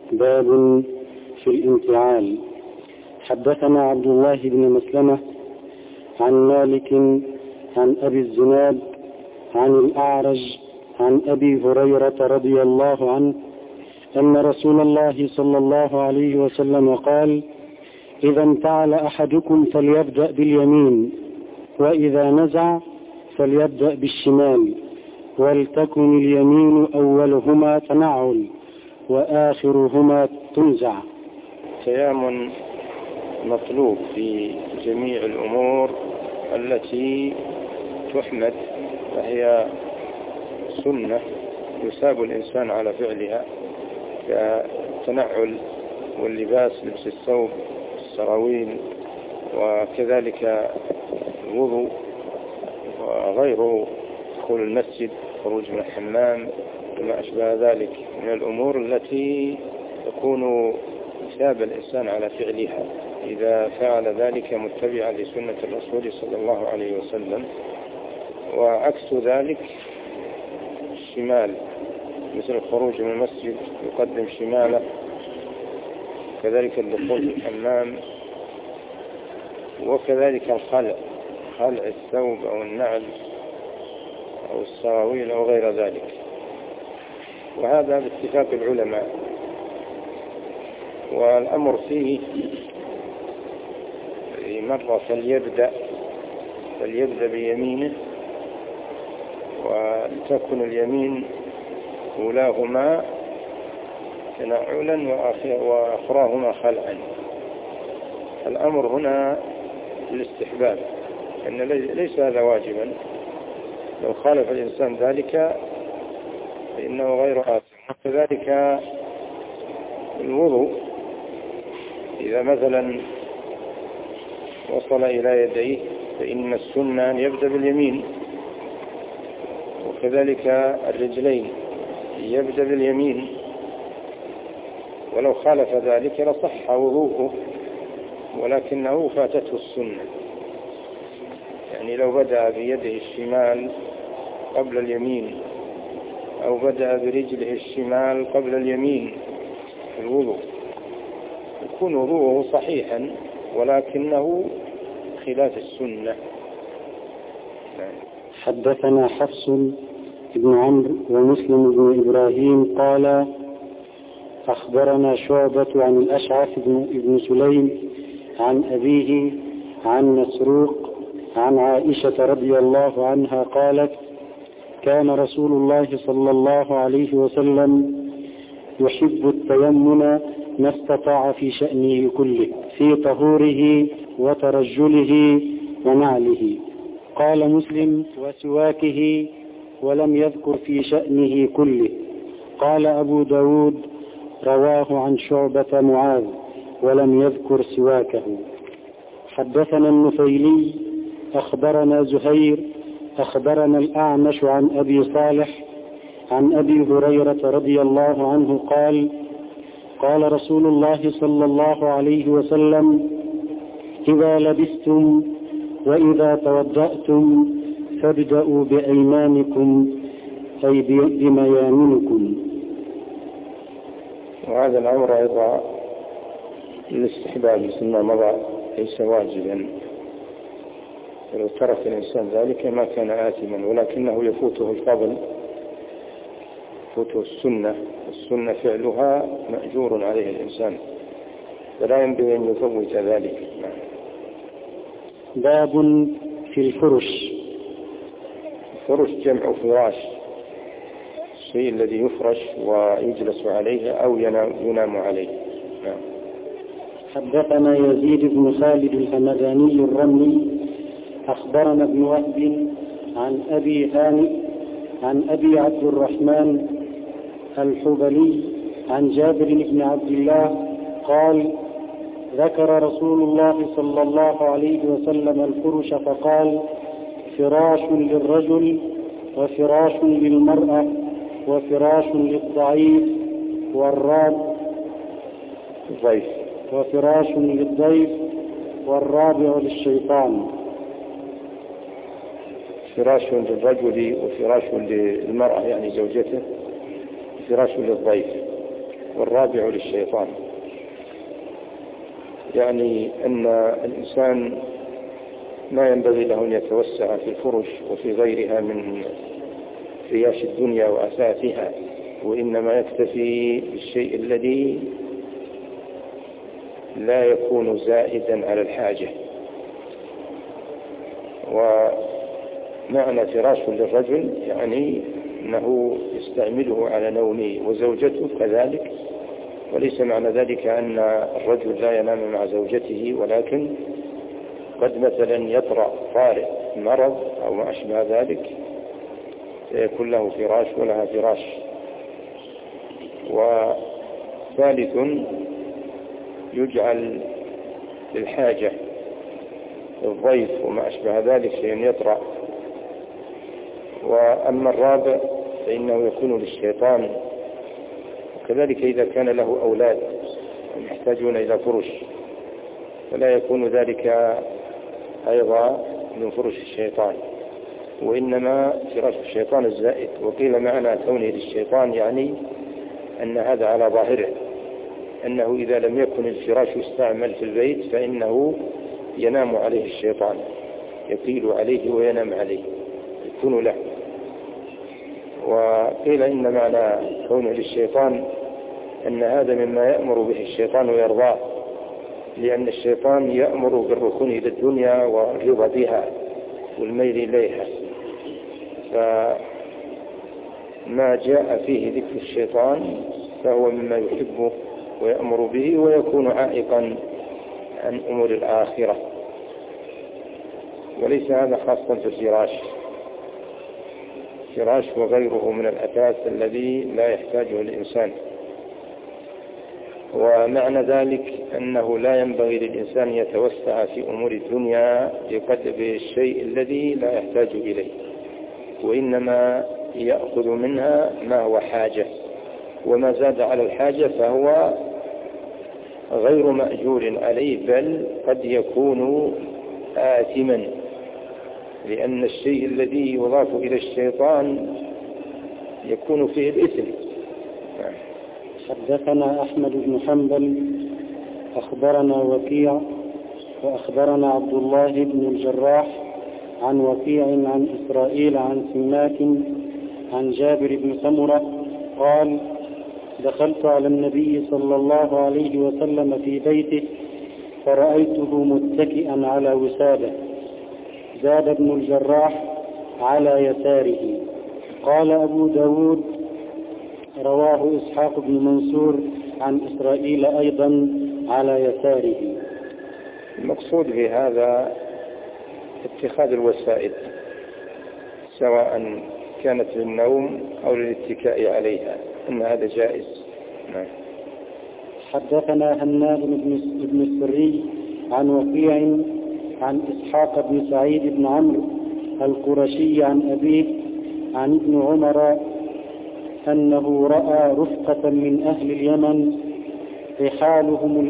باب في الانفعال. حدثنا عبد الله بن مسلمة عن مالك عن أبي الزناد عن الأعرج عن أبي هريرة رضي الله عنه أن رسول الله صلى الله عليه وسلم قال: إذا انفعل أحدكم فليبدأ باليمين، وإذا نزع فليبدأ بالشمال، ولتكن اليمين أولهما تنعل وآخرهما تنزع. تيامن مطلوب في جميع الأمور التي تحمد، فهي سنة يساب الإنسان على فعلها، كالتنعل واللباس، لبس الثوب، السراويل، وكذلك الوضوء وغيره، دخول المسجد، خروج من الحمام وما أشبه ذلك من الأمور التي تكون يثاب الإنسان على فعلها إذا فعل ذلك متبعا لسنة الرسول صلى الله عليه وسلم. وعكس ذلك الشمال، مثل الخروج من المسجد يقدم شماله، كذلك الدخول في الحمام، وكذلك خلع الثوب أو النعل أو السراويل أو غير ذلك. وهذا باتفاق العلماء، والأمر فيه مرة فليبدأ بيمينه، وتكن اليمين أولاهما تنعلا وأخراهما خلعا. الأمر هنا الاستحباب، أن ليس هذا واجبا، لو خالف الإنسان ذلك فإنه غير آثم. وكذلك الوضوء، إذا مثلا وصل إلى يديه فإن السنة أن يبدأ باليمين، وكذلك الرجلين يبدأ باليمين، ولو خالف ذلك لصح وضوءه ولكنه فاتته السنة. يعني لو بدأ بيده الشمال قبل اليمين أو بدأ برجله الشمال قبل اليمين في الوضوء يكون وضوءه صحيحا، ولكنه خلاف السنة. حدثنا حفص بن عمرو ومسلم بن إبراهيم قال: أخبرنا شعبة عن الأشعث بن سليم عن أبيه عن مسروق عن عائشة رضي الله عنها قالت: كان رسول الله صلى الله عليه وسلم يحب التيمم ما استطاع في شأنه كله، في طهوره وترجله ونعله. قال مسلم: وسواكه، ولم يذكر في شأنه كله. قال أبو داود: رواه عن شعبة معاذ ولم يذكر سواكه. حدثنا النفيلي أخبرنا زهير أخبرنا الأعمش عن أبي صالح عن أبي هريرة رضي الله عنه قال: قال رسول الله صلى الله عليه وسلم: إذا لبستم وإذا توضأتم فابدأوا بأيمانكم، أي بميامنكم. وهذا الأمر أيضا الاستحباب سنة مضى، ليس واجبا، فلو ترك الإنسان ذلك ما كان آثما، ولكنه يفوته الفضل، يفوته السنة فعلها مأجور عليه الإنسان، فلا ينبغي أن يفوت ذلك. باب في الفرش. الفرش جمع فراش، الشيء الذي يفرش ويجلس عليه أو ينام عليه. حدثنا يزيد بن خالد الهمداني الرملي أخبرنا ابن وهب عن أبي هانئ عن أبي عبد الرحمن الحبلي عن جابر بن عبد الله قال: ذكر رسول الله صلى الله عليه وسلم الفرش فقال: فراش للرجل وفراش للمرأة وفراش للضعيف وفراش للضيف والرابع للشيطان. فراش للرجل وفراش للمرأة يعني زوجته، فراش للضيف. والرابع للشيطان، يعني أن الإنسان ما ينبغي له أن يتوسع في الفرش وفي غيرها من رياش الدنيا وأثاثها، وإنما يكتفي بالشيء الذي لا يكون زائدا على الحاجة. ومعنى فراش للرجل يعني أنه يستعمله على نومه، وزوجته كذلك، وليس معنى ذلك أن الرجل لا ينام مع زوجته، ولكن قد مثلا يطرأ طارئ مرض أو ما أشبه ذلك فيكون له فراش ولها فراش. وثالث يجعل للحاجة الضيف وما أشبه ذلك شيء يطرأ. وأما الرابع فإنه يكون للشيطان، وكذلك إذا كان له أولاد يحتاجون إلى فرش فلا يكون ذلك أيضا من فرش الشيطان، وإنما فراش الشيطان الزائد. وقيل معنى كونه للشيطان يعني أن هذا على ظاهره، أنه إذا لم يكن الفراش يستعمل في البيت فإنه ينام عليه الشيطان، يقيل عليه وينام عليه، يكون له. وقيل إن معنى كونه للشيطان أن هذا مما يأمر به الشيطان ويرضاه، لأن الشيطان يأمر بالركون إلى الدنيا والرضا بها والميل إليها، فما جاء فيه ذكر الشيطان فهو مما يحبه ويأمر به، ويكون عائقا عن أمور الآخرة. وليس هذا خاصا في الفراش وغيره من الأثاث الذي لا يحتاجه الإنسان. ومعنى ذلك أنه لا ينبغي للإنسان يتوسع في أمور الدنيا بقدر الشيء الذي لا يحتاج إليه، وإنما يأخذ منها ما هو حاجة، وما زاد على الحاجة فهو غير مأجور عليه، بل قد يكون آثما، لأن الشيء الذي يضاف إلى الشيطان يكون فيه الإثم. حدثنا أحمد بن حنبل أخبرنا وكيع وأخبرنا عبد الله بن الجراح عن وكيع عن إسرائيل عن سماك عن جابر بن سمرة قال: دخلت على النبي صلى الله عليه وسلم في بيته فرأيته متكئا على وسادة، زاد ابن الجراح على يساره. قال أبو داود: رواه إسحاق بن منصور عن إسرائيل أيضا على يساره. المقصود بهذا اتخاذ الوسائد، سواء كانت للنوم أو للاتكاء عليها، إن هذا جائز. حدثنا هناد بن السري عن وكيع عن إسحاق بن سعيد بن عمرو القرشي عن أبيه عن ابن عمر أنه رأى رفقة من أهل اليمن رحالهم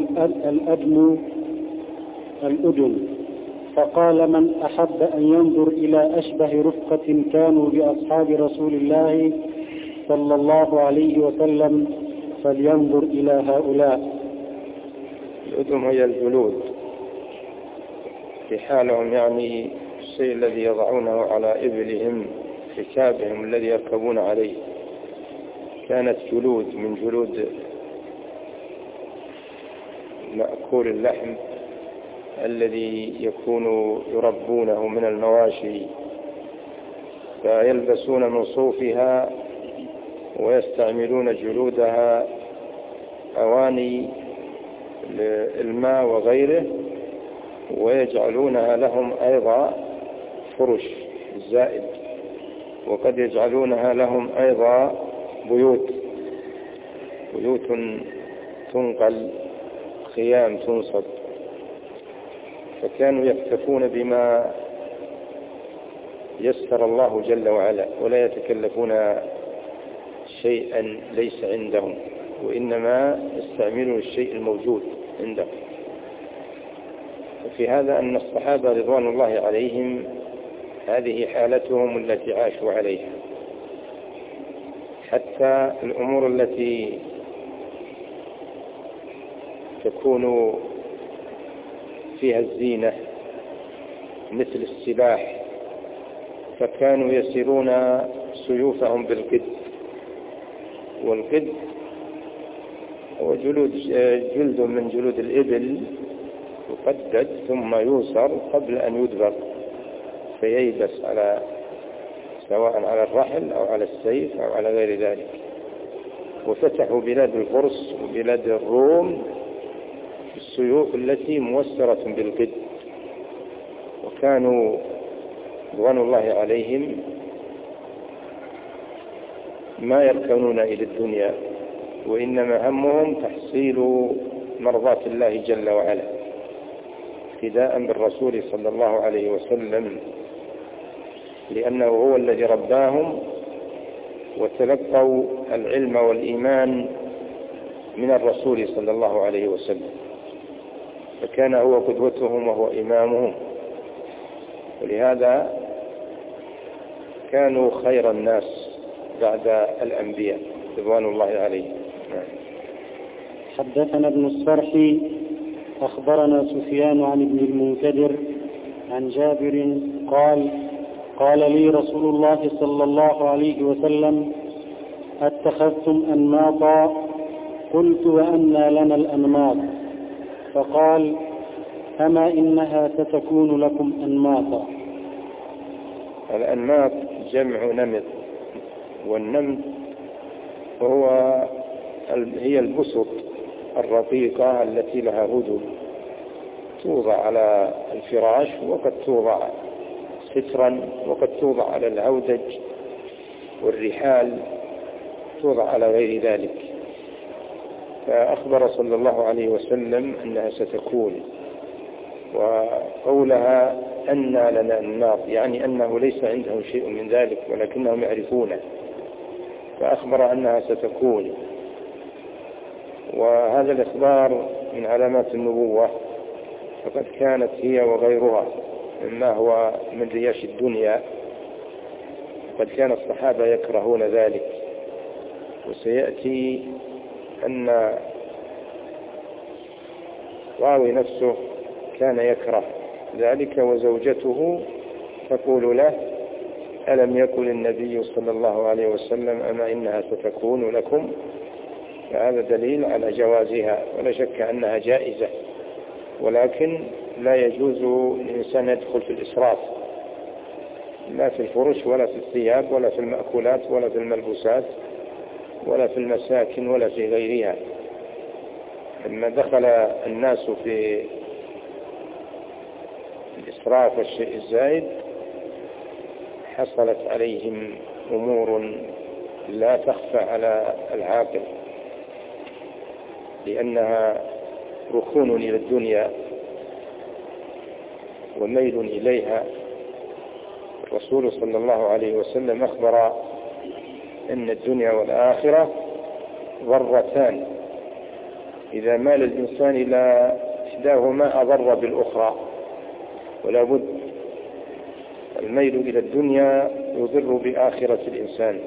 الأدم، فقال: من أحب أن ينظر إلى أشبه رفقة كانوا بأصحاب رسول الله صلى الله عليه وسلم فلينظر إلى هؤلاء. الأدم هي الجلود، رحالهم يعني الشيء الذي يضعونه على إبلهم، ركابهم الذي يركبون عليه، كانت جلود من جلود مأكول اللحم الذي يكون يربونه من المواشي، فيلبسون من صوفها ويستعملون جلودها أواني الماء وغيره، ويجعلونها لهم أيضا فرش زائد، وقد يجعلونها لهم أيضا بيوت تنقل، خيام تنصب، فكانوا يكتفون بما يسر الله جل وعلا، ولا يتكلفون شيئا ليس عندهم، وإنما يستعملون الشيء الموجود عندهم. وفي هذا أن الصحابة رضوان الله عليهم هذه حالتهم التي عاشوا عليها، حتى الأمور التي تكون فيها الزينة مثل السلاح، فكانوا يسيرون سيوفهم بالقد، والقد هو جلد من جلود الإبل يقدد ثم يوصر قبل أن يدبر فييبس سواء على الرحل أو على السيف أو على غير ذلك. وفتحوا بلاد الفرس وبلاد الروم السيوف التي موسرة بالقد، وكانوا رضوان الله عليهم ما يركنون إلى الدنيا، وإنما همهم تحصيل مرضاة الله جل وعلا اقتداء بالرسول صلى الله عليه وسلم، لأنه هو الذي رباهم وتلقوا العلم والإيمان من الرسول صلى الله عليه وسلم، فكان هو قدوتهم وهو إمامهم، ولهذا كانوا خير الناس بعد الأنبياء رضوان الله عليهم. حدثنا ابن الصرح أخبرنا سفيان عن ابن المنكدر عن جابر قال لي رسول الله صلى الله عليه وسلم: اتخذتم أنماطا؟ قلت: وأنى لنا الأنماط؟ فقال: أما إنها ستكون لكم أنماطا. الأنماط جمع نمط، والنمط هي البسط الرقيقة التي لها هدوء توضع على الفراش، وقد توضع سترا، وقد توضع على الهودج والرحال، توضع على غير ذلك. فأخبر صلى الله عليه وسلم أنها ستكون، وقولها أن لنا النار يعني أنه ليس عندهم شيء من ذلك ولكنهم يعرفونه، فأخبر أنها ستكون. وهذا الإخبار من علامات النبوة، فقد كانت هي وغيرها مما هو من رياش الدنيا، قد كان الصحابة يكرهون ذلك، وسيأتي أن راوي نفسه كان يكره ذلك، وزوجته تقول له: ألم يقل النبي صلى الله عليه وسلم أما إنها ستكون لكم؟ فهذا دليل على جوازها، ولا شك أنها جائزة، ولكن لا يجوز للإنسان يدخل في الإسراف، لا في الفرش ولا في الثياب ولا في المأكولات ولا في الملبوسات ولا في المساكن ولا في غيرها. لما دخل الناس في الإسراف والشيء الزائد حصلت عليهم أمور لا تخفى على العاقل، لأنها ركون إلى الدنيا وميل إليها. الرسول صلى الله عليه وسلم أخبر أن الدنيا والآخرة ضرتان، إذا مال الإنسان إلى إحداهما أضر بالأخرى، ولا بد الميل إلى الدنيا يضر بآخرة الإنسان،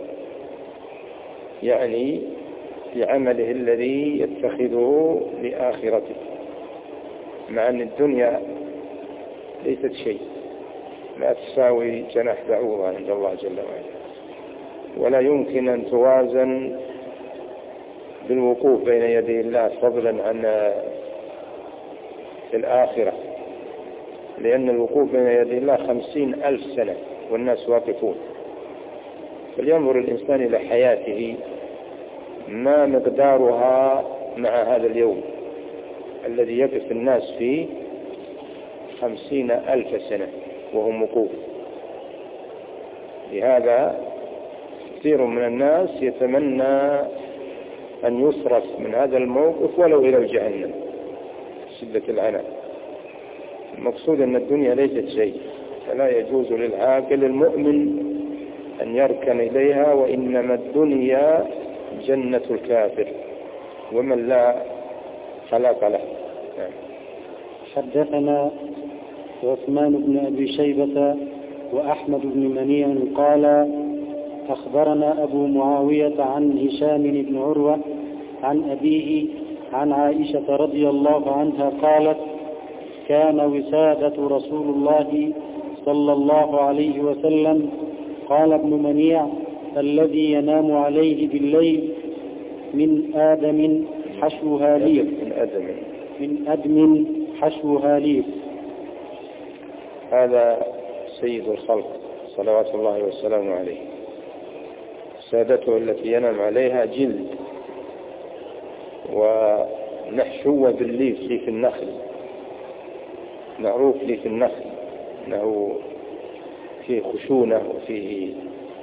يعني بعمله الذي يتخذه لآخرته، مع أن الدنيا ليست شيء، لا تساوي جناح بعوضة عند الله جل وعلا، ولا يمكن أن توازن بالوقوف بين يدي الله فضلا عن الآخرة، لأن الوقوف بين يدي الله 50,000 سنة والناس واقفون. فلينظر الإنسان إلى حياته ما مقدارها مع هذا اليوم الذي يقف الناس فيه 50,000 سنة وهم وقوف. لهذا كثير من الناس يتمنى أن يصرف من هذا الموقف ولو إلى جهنم شدة العناء. المقصود أن الدنيا ليست شيء، فلا يجوز للعاقل المؤمن أن يركن إليها، وإنما الدنيا جنة الكافر ومن لا خلاق له. حدثنا عثمان بن أبي شيبة وأحمد بن منيع قال: أخبرنا أبو معاوية عن هشام بن عروة عن أبيه عن عائشة رضي الله عنها قالت: كان وسادة رسول الله صلى الله عليه وسلم. قال ابن منيع: الذي ينام عليه بالليل من آدم حشوها ليف. من أدم حشوها ليف. هذا سيد الخلق صلوات الله وسلامه عليه. سادته التي ينام عليها جلد ونحشوه بالليف، ليف النخل، معروف ليف النخل أنه فيه خشونة وفيه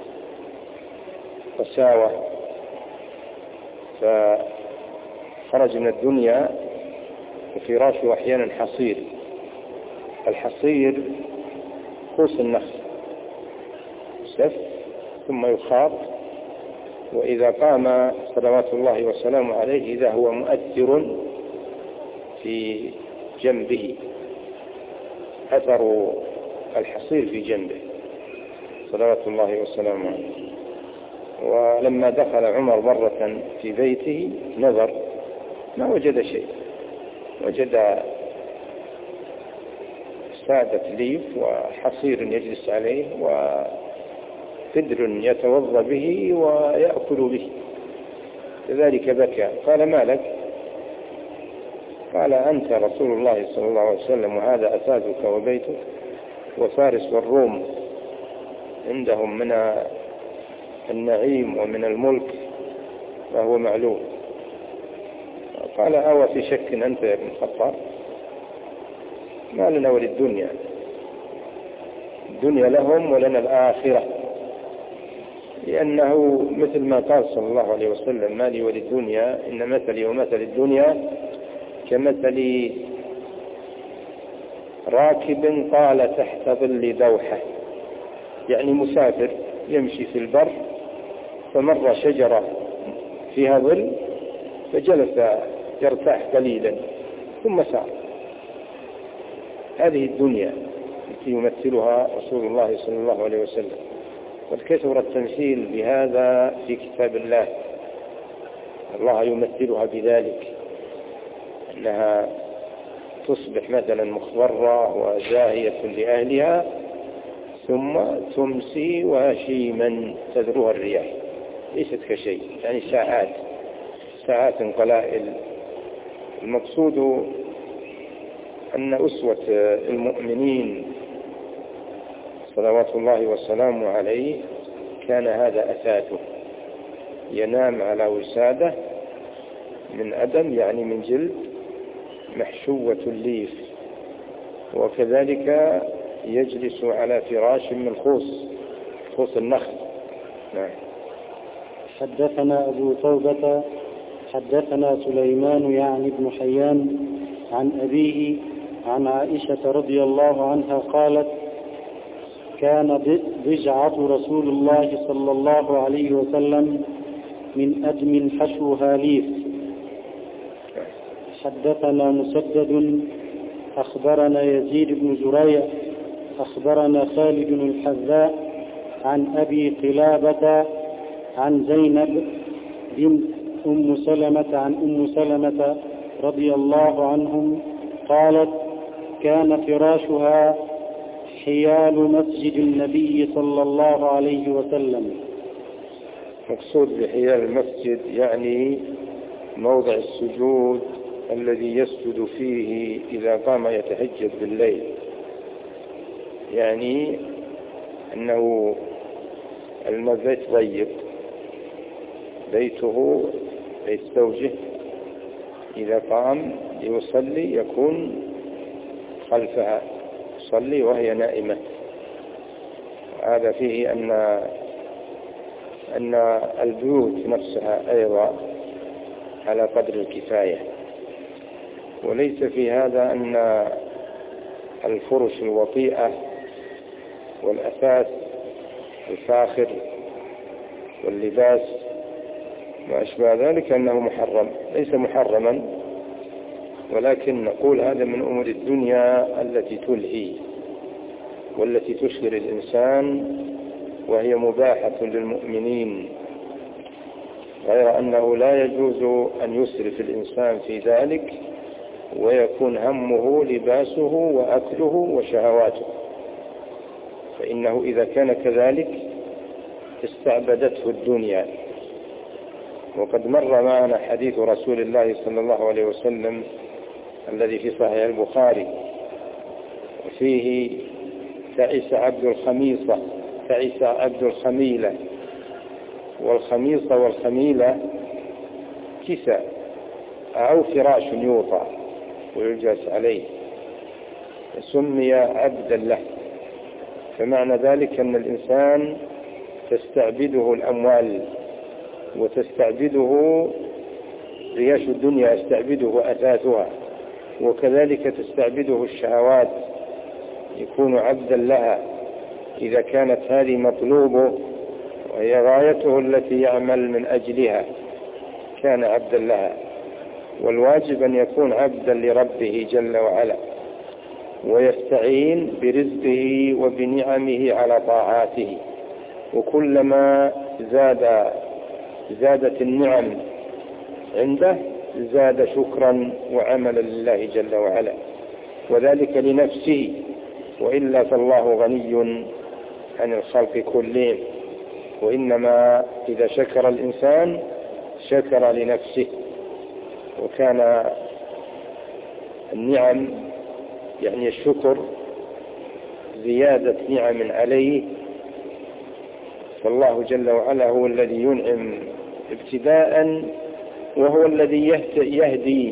قساوة. فخرج من الدنيا وفراشه أحيانا حصير. الحصير قوس النخل، سف ثم يخاط، وإذا قام صلوات الله وسلامه عليه إذا هو مؤثر في جنبه، أثر الحصير في جنبه صلوات الله وسلامه عليه. ولما دخل عمر مرة في بيته نظر ما وجد شيء، وجد سادة ليف وحصير يجلس عليه وقدر يتوضا به ويأكل به، لذلك بكى. قال: ما لك؟ قال: أنت رسول الله صلى الله عليه وسلم، وهذا أسادك وبيتك، وفارس والروم عندهم من النعيم ومن الملك فهو معلوم. قال: أو في شك أنت يا ابن الخطاب؟ ما لنا وللدنيا، الدنيا لهم ولنا الآخرة. لأنه مثل ما قال صلى الله عليه وسلم: ما لي وللدنيا إن مثلي ومثل الدنيا كمثل راكب قال تحت ظل دوحة، يعني مسافر يمشي في البر فمر شجرة فيها ظل فجلس يرتاح قليلا ثم سار. هذه الدنيا التي يمثلها رسول الله صلى الله عليه وسلم. والكثر التمثيل بهذا في كتاب الله، الله يمثلها بذلك، أنها تصبح مثلا مخضرة وزاهية لأهلها ثم تمسي وهشيما تذروها الرياح، ليست كشيء، يعني ساعات قلائل. المقصود أن أسوة المؤمنين صلوات الله وسلامه عليه كان هذا أثاثه، ينام على وسادة من أدم يعني من جلد محشوة الليف، وكذلك يجلس على فراش من خوص النخل. نعم. حدثنا أبو توبة حدثنا سليمان يعني بن حيان عن أبيه عن عائشة رضي الله عنها قالت: كان ضجعة رسول الله صلى الله عليه وسلم من أدم حشوها ليف. حدثنا مسدد أخبرنا يزيد بن زريع أخبرنا خالد الحذاء عن أبي قلابة عن زينب بنت أم سلمة عن أم سلمة رضي الله عنهم قالت: كان فراشها حيال مسجد النبي صلى الله عليه وسلم. مقصود بحيال المسجد يعني موضع السجود الذي يسجد فيه إذا قام يتهجد بالليل، يعني أنه المبيت ضيق، بيته بيت زوجه، إذا قام يصلي يكون خلفها يصلي وهي نائمة. هذا فيه أن البيوت نفسها أيضا على قدر الكفاية، وليس في هذا أن الفرش الوطيئة والأثاث الفاخر واللباس ما أشبه ذلك أنه محرم، ليس محرما، ولكن نقول هذا من أمور الدنيا التي تلهي والتي تشغل الإنسان، وهي مباحة للمؤمنين غير أنه لا يجوز أن يسرف الإنسان في ذلك ويكون همه لباسه وأكله وشهواته، فإنه إذا كان كذلك استعبدته الدنيا. وقد مر معنا حديث رسول الله صلى الله عليه وسلم الذي في صحيح البخاري وفيه تعس عبد الخميصة، تعس عبد الخميلة. والخميصة والخميلة كساء أو فراش يوطى ويجلس عليه، سمي عبدا له. فمعنى ذلك أن الإنسان تستعبده الأموال وتستعبده رياش الدنيا، يستعبده أثاثها، وكذلك تستعبده الشهوات، يكون عبدا لها إذا كانت هذه مطلوبه وهي غايته التي يعمل من أجلها كان عبدا لها. والواجب أن يكون عبدا لربه جل وعلا ويستعين برزقه وبنعمه على طاعاته، وكلما زادت النعم عنده زاد شكرا وعملا لله جل وعلا، وذلك لنفسه، وإلا فالله غني عن الخلق كلهم، وإنما إذا شكر الإنسان شكر لنفسه. وكان النعم يعني الشكر زيادة نعم عليه، فالله جل وعلا هو الذي ينعم ابتداء، وهو الذي يهدي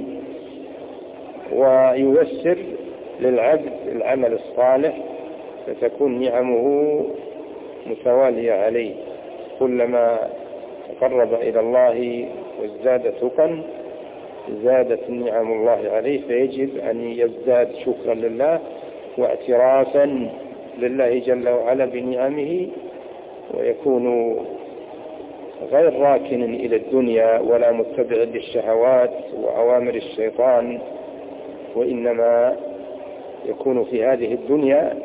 وييسر للعبد العمل الصالح، فتكون نعمه متوالية عليه. كلما تقرب إلى الله وازداد تقا زادت نعم الله عليه، فيجب أن يزداد شكرا لله واعترافا لله جل وعلا بنعمه، ويكون غير راكن إلى الدنيا ولا متبع للشهوات وأوامر الشيطان، وإنما يكون في هذه الدنيا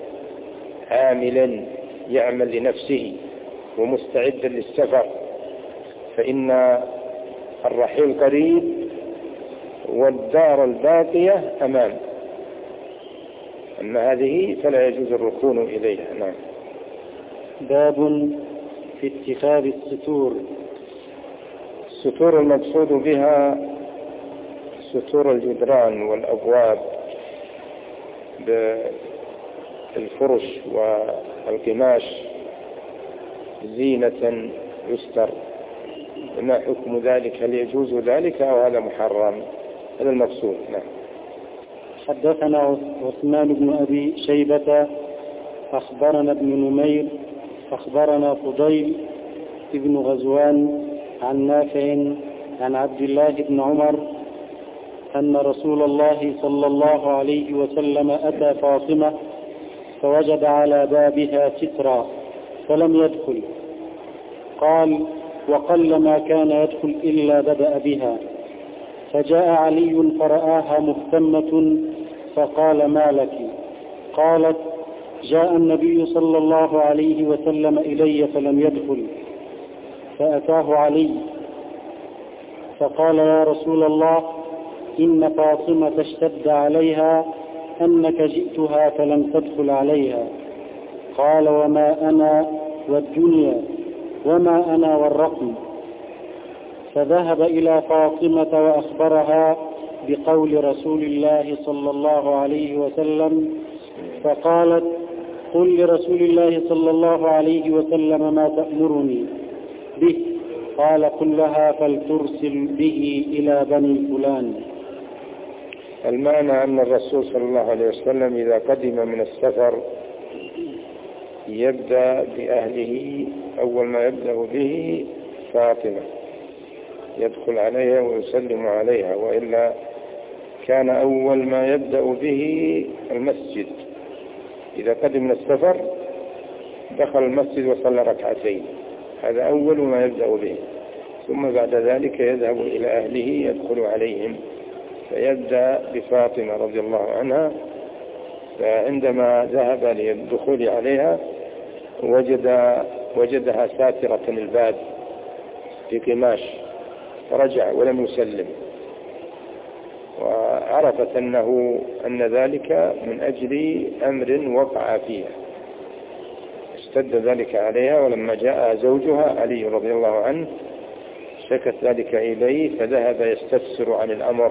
عاملا يعمل لنفسه ومستعدا للسفر، فإن الرحيل قريب والدار الباقية أمام. أما هذه فلا يجوز الركون إليها. نعم. باب في اتخاذ الستور. الستور المقصود بها ستور الجدران والأبواب بالفرش والقماش زينة يستر. ما حكم ذلك؟ هل يجوز ذلك أو هذا محرم؟ هذا المقصود. نعم. حدثنا عثمان بن أبي شيبة أخبرنا ابن نمير أخبرنا فضيل ابن غزوان عن نافع عن عبد الله بن عمر أن رسول الله صلى الله عليه وسلم أتى فاطمة فوجد على بابها سترا فلم يدخل. قال: وقل ما كان يدخل إلا بدأ بها. فجاء علي فرآها مهتمة فقال: ما لك؟ قالت: جاء النبي صلى الله عليه وسلم إلي فلم يدخل. فأتاه علي فقال: يا رسول الله، إن فاطمة اشتد عليها أنك جئتها فلم تدخل عليها. قال: وما أنا والدنيا، وما أنا والرقم. فذهب إلى فاطمة وأخبرها بقول رسول الله صلى الله عليه وسلم، فقالت: قل لرسول الله صلى الله عليه وسلم ما تأمرني به. قال: قل لها فلترسل به إلى بني فلان. المعنى أن الرسول صلى الله عليه وسلم إذا قدم من السفر يبدأ بأهله، أول ما يبدأ به فاطمة، يدخل عليها ويسلم عليها، وإلا كان أول ما يبدأ به المسجد. إذا قدم من السفر دخل المسجد وصلى ركعتين، هذا أول ما يبدأ به، ثم بعد ذلك يذهب إلى أهله يدخل عليهم، فيبدأ بفاطمة رضي الله عنها. فعندما ذهب للدخول عليها وجدها ساترة الباب، في قماش فرجع ولم يسلم، وعرفت أن ذلك من أجل أمر وقع فيها، اشتد ذلك عليها، ولما جاء زوجها علي رضي الله عنه شكت ذلك إليه، فذهب يستفسر عن الأمر،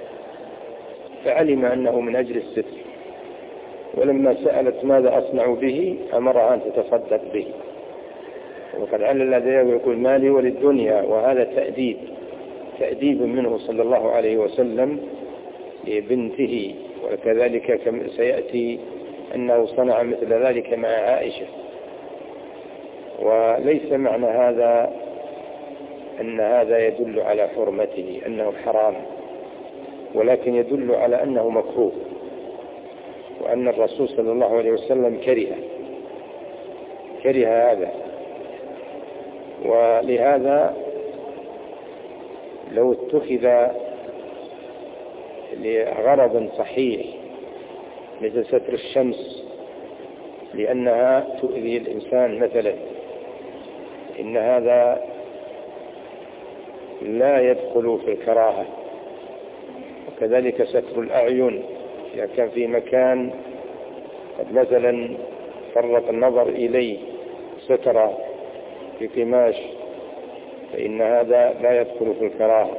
فعلم أنه من أجل الستر، ولما سألت ماذا أصنع به أمرها أن تتصدق به، وقد علل ذلك ويقول مالي وللدنيا، وهذا تأديب منه صلى الله عليه وسلم لبنته، وكذلك كما سيأتي أنه صنع مثل ذلك مع عائشة. وليس معنى هذا أن هذا يدل على حرمته أنه حرام، ولكن يدل على أنه مكروه، وأن الرسول صلى الله عليه وسلم كره هذا. ولهذا لو اتخذ لغرض صحيح مثل ستر الشمس لأنها تؤذي الإنسان مثلا، إن هذا لا يدخل في الكراهة. وكذلك ستر الأعين إذا كان في مكان قد مثلا فرط النظر إليه ستر في قماش، فإن هذا لا يدخل في الكراهة،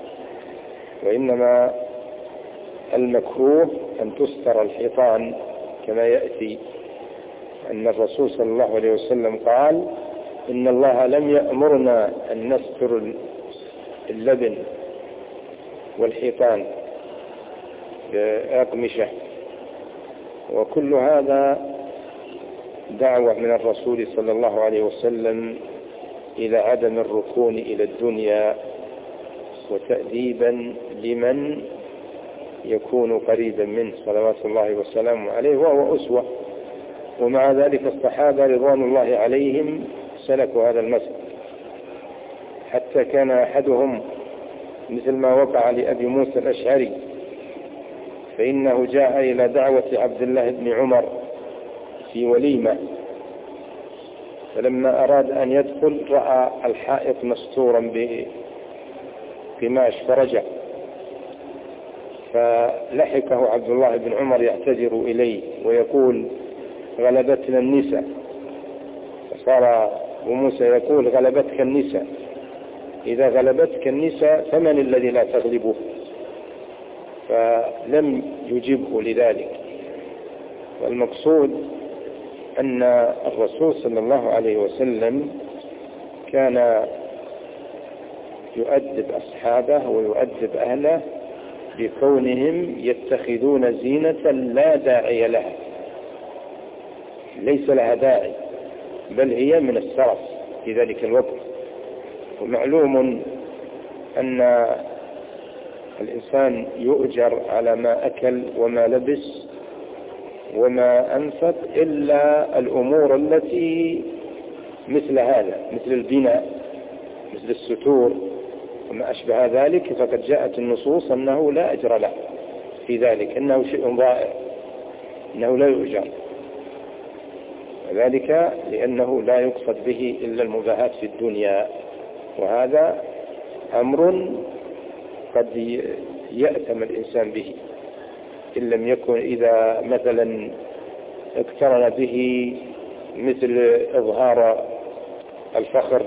وإنما المكروه أن تستر الحيطان كما يأتي أن الرسول صلى الله عليه وسلم قال إن الله لم يأمرنا أن نستر اللبن والحيطان بأقمشة. وكل هذا دعوة من الرسول صلى الله عليه وسلم إلى عدم الركون إلى الدنيا، وتأديبا لمن يكون قريبا منه صلوات الله وسلامه عليه، وهو أسوة. ومع ذلك الصحابة رضوان الله عليهم سلكوا هذا المسلك، حتى كان أحدهم مثل ما وقع لأبي موسى الأشعري، فإنه جاء إلى دعوة عبد الله بن عمر في وليمة، فلما أراد أن يدخل رأى الحائط مستورا بقماش فرجع، فلحقه عبد الله بن عمر يعتذر إليه ويقول غلبتنا النساء، فصار أبو موسى يقول غلبتك النساء، إذا غلبتك النساء فمن الذي لا تغلبه؟ فلم يجبه لذلك. والمقصود أن الرسول صلى الله عليه وسلم كان يؤدب أصحابه ويؤدب أهله بكونهم يتخذون زينة لا داعي لها، ليس لها داعي، بل هي من السرف في ذلك الوقت. ومعلوم أن الإنسان يؤجر على ما أكل وما لبس وما أنفق إلا الأمور التي مثل هذا، مثل البناء، مثل الستور وما أشبه ذلك، فقد جاءت النصوص أنه لا أجر له في ذلك، أنه شيء ضائع، أنه لا يؤجر، وذلك لأنه لا يقصد به إلا المباهات في الدنيا. وهذا أمر قد يأتم الإنسان به إن لم يكن، إذا مثلا اقترن به مثل إظهار الفخر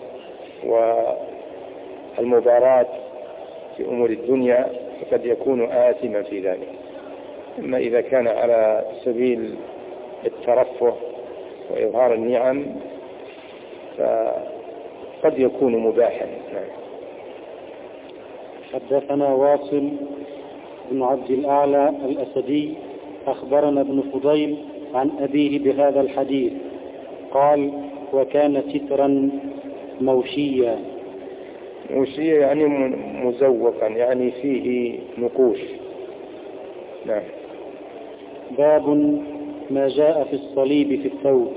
والمباراة في أمور الدنيا، فقد يكون آثما في ذلك. أما إذا كان على سبيل الترفه وإظهار النعم فقد يكون مباحا. حدثنا واصل بن عبد الأعلى الأسدي أخبرنا ابن فضيل عن أبيه بهذا الحديث قال وكان سترا موشيا. موشيا يعني مزوقا، يعني فيه نقوش. نعم. باب ما جاء في الصليب في الثوب.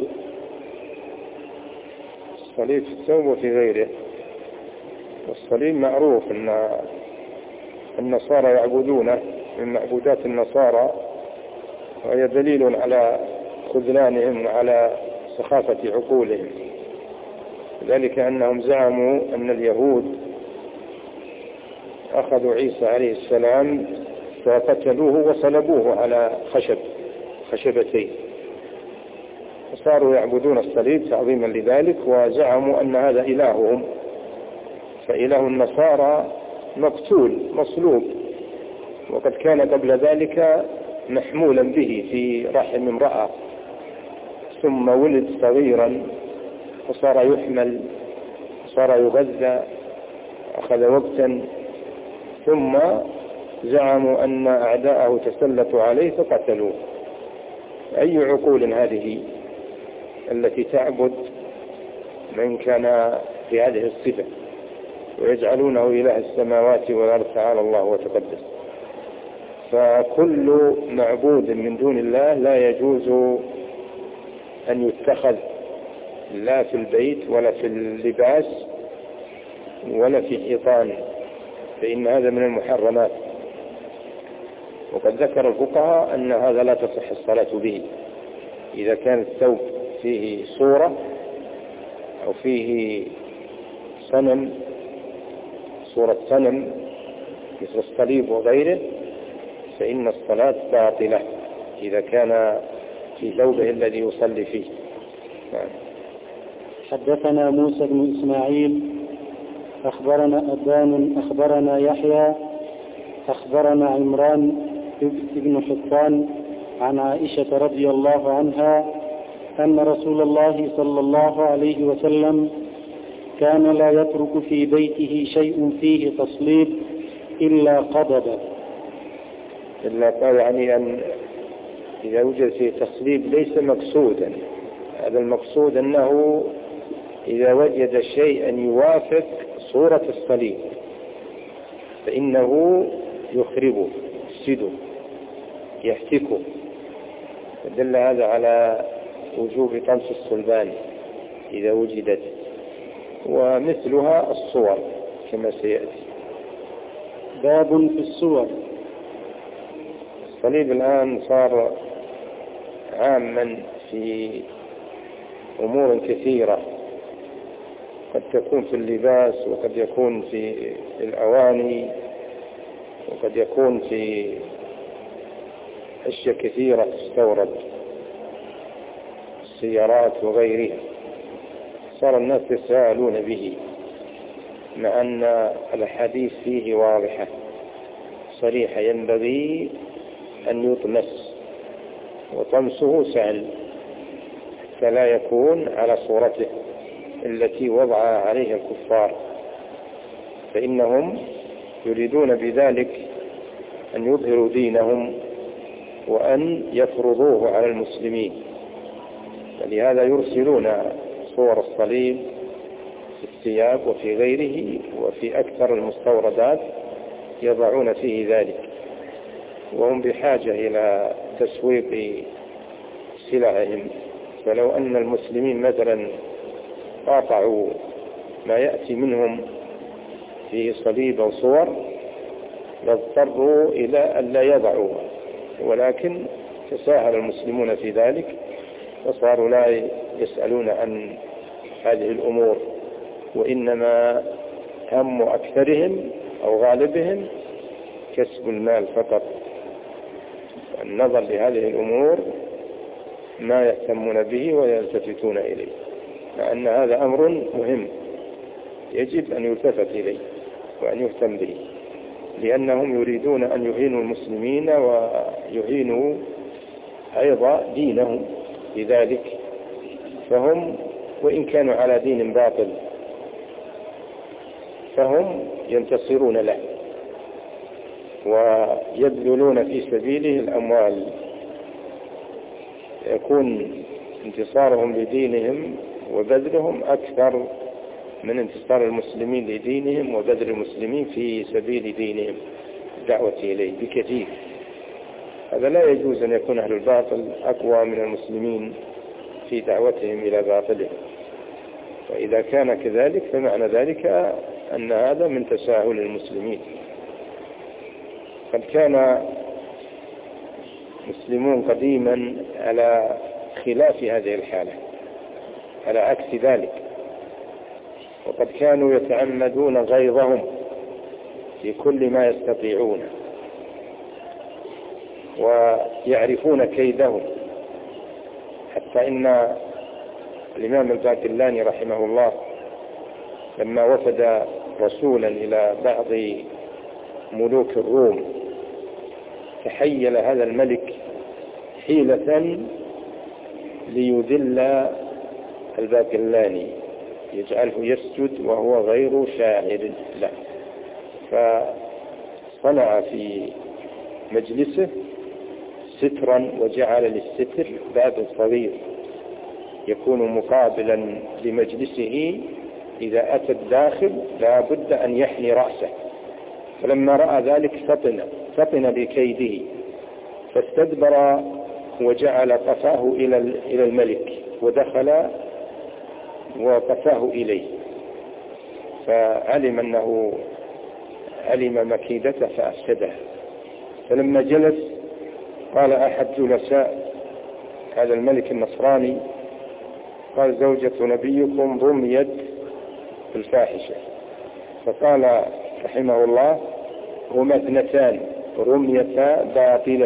الصليب في الثوب وفي غيره. والصليب معروف أن النصارى يعبدونه من معبودات النصارى، وهي دليل على خذلانهم وعلى سخافة عقولهم. ذلك أنهم زعموا أن اليهود أخذوا عيسى عليه السلام فقتلوه وصلبوه على خشبتين، وصاروا يعبدون الصليب تعظيما لذلك، وزعموا أن هذا إلههم. فإله النصارى مقتول مصلوب، وقد كان قبل ذلك محمولا به في رحم امرأة، ثم ولد صغيرا وصار يحمل، صار يغذى، أخذ وقتا، ثم زعموا أن أعداءه تسلطوا عليه فقتلوه. أي عقول هذه التي تعبد من كان في هذه الصفة ويجعلونه إله السماوات والأرض تعالى الله وتقدس؟ فكل معبود من دون الله لا يجوز أن يتخذ، لا في البيت ولا في اللباس ولا في حيطان، فإن هذا من المحرمات. وقد ذكر الفقهاء أن هذا لا تصح الصلاة به. إذا كان الثوب فيه صورة أو فيه صورة صنم مثل الصليب وغيره، فإن الصلاة باطلة إذا كان في ثوبه الذي يصلي فيه. حدثنا موسى بن إسماعيل أخبرنا أبان أخبرنا يحيى أخبرنا عمران بن حطان عن عائشة رضي الله عنها أن رسول الله صلى الله عليه وسلم كان لا يترك في بيته شيء فيه تصليب إلا قضب. يعني أن إذا وجد فيه تصليب ليس مقصودا، هذا المقصود أنه إذا وجد شيئا يوافق صورة الصليب فإنه يخربه، يفسده، يحتكه. دل هذا على وجوب طمس الصلبان إذا وجدت، ومثلها الصور كما سيأتي. باب في الصور. الصليب الآن صار عاما في أمور كثيرة، قد تكون في اللباس، وقد يكون في الأواني، وقد يكون في أشياء كثيرة تستورد، السيارات وغيرها. صار الناس يتساءلون به، مع أن الحديث فيه واضحة صريحة، ينبغي أن يطمس، وطمسه سهل فلا يكون على صورته التي وضع عليها الكفار، فإنهم يريدون بذلك أن يظهروا دينهم وأن يفرضوه على المسلمين، فلهذا يرسلون صور الصليب في الثياب وفي غيره، وفي أكثر المستوردات يضعون فيه ذلك، وهم بحاجة إلى تسويق سلعهم. فلو أن المسلمين مثلا قاطعوا ما يأتي منهم فيه صليب أو صور لاضطروا إلى أن لا يضعوا، ولكن تساهل المسلمون في ذلك وصاروا لا يسألون عن هذه الأمور، وإنما هم أكثرهم أو غالبهم كسب المال فقط. النظر لهذه الأمور ما يهتمون به ويلتفتون إليه، مع أن هذا أمر مهم يجب أن يلتفت إليه وأن يهتم به، لأنهم يريدون أن يهينوا المسلمين ويهينوا أيضا دينهم لذلك، فهم وإن كانوا على دين باطل فهم ينتصرون له ويبذلون في سبيله الأموال، يكون انتصارهم لدينهم وبذلهم أكثر من انتصار المسلمين لدينهم وبذل المسلمين في سبيل دينهم الدعوة إليه بكثير. هذا لا يجوز أن يكون أهل الباطل أقوى من المسلمين في دعوتهم إلى باطلهم، وإذا كان كذلك فمعنى ذلك أن هذا من تساهل المسلمين. قد كان مسلمون قديما على خلاف هذه الحالة، على عكس ذلك، وقد كانوا يتعمدون غيظهم في كل ما يستطيعون ويعرفون كيدهم، حتى إن الإمام الباقلاني رحمه الله لما وفد رسولا إلى بعض ملوك الروم تحيل هذا الملك حيلة ليذل الباقلاني، يجعله يسجد وهو غير شاعر له، فصنع في مجلسه سترا وجعل للستر باب صغير يكون مقابلا لمجلسه، إذا أتى الداخل لا بد أن يحني رأسه. فلما رأى ذلك فطن بكيده فاستدبر وجعل قفاه إلى الملك ودخل وقفاه إليه، فعلم أنه علم مكيدته فأفسده. فلما جلس قال أحد جلساء هذا الملك النصراني قال زوجة نبيكم رميت بالفاحشة، فقال رحمه الله هما اثنتان رميتا باطلا،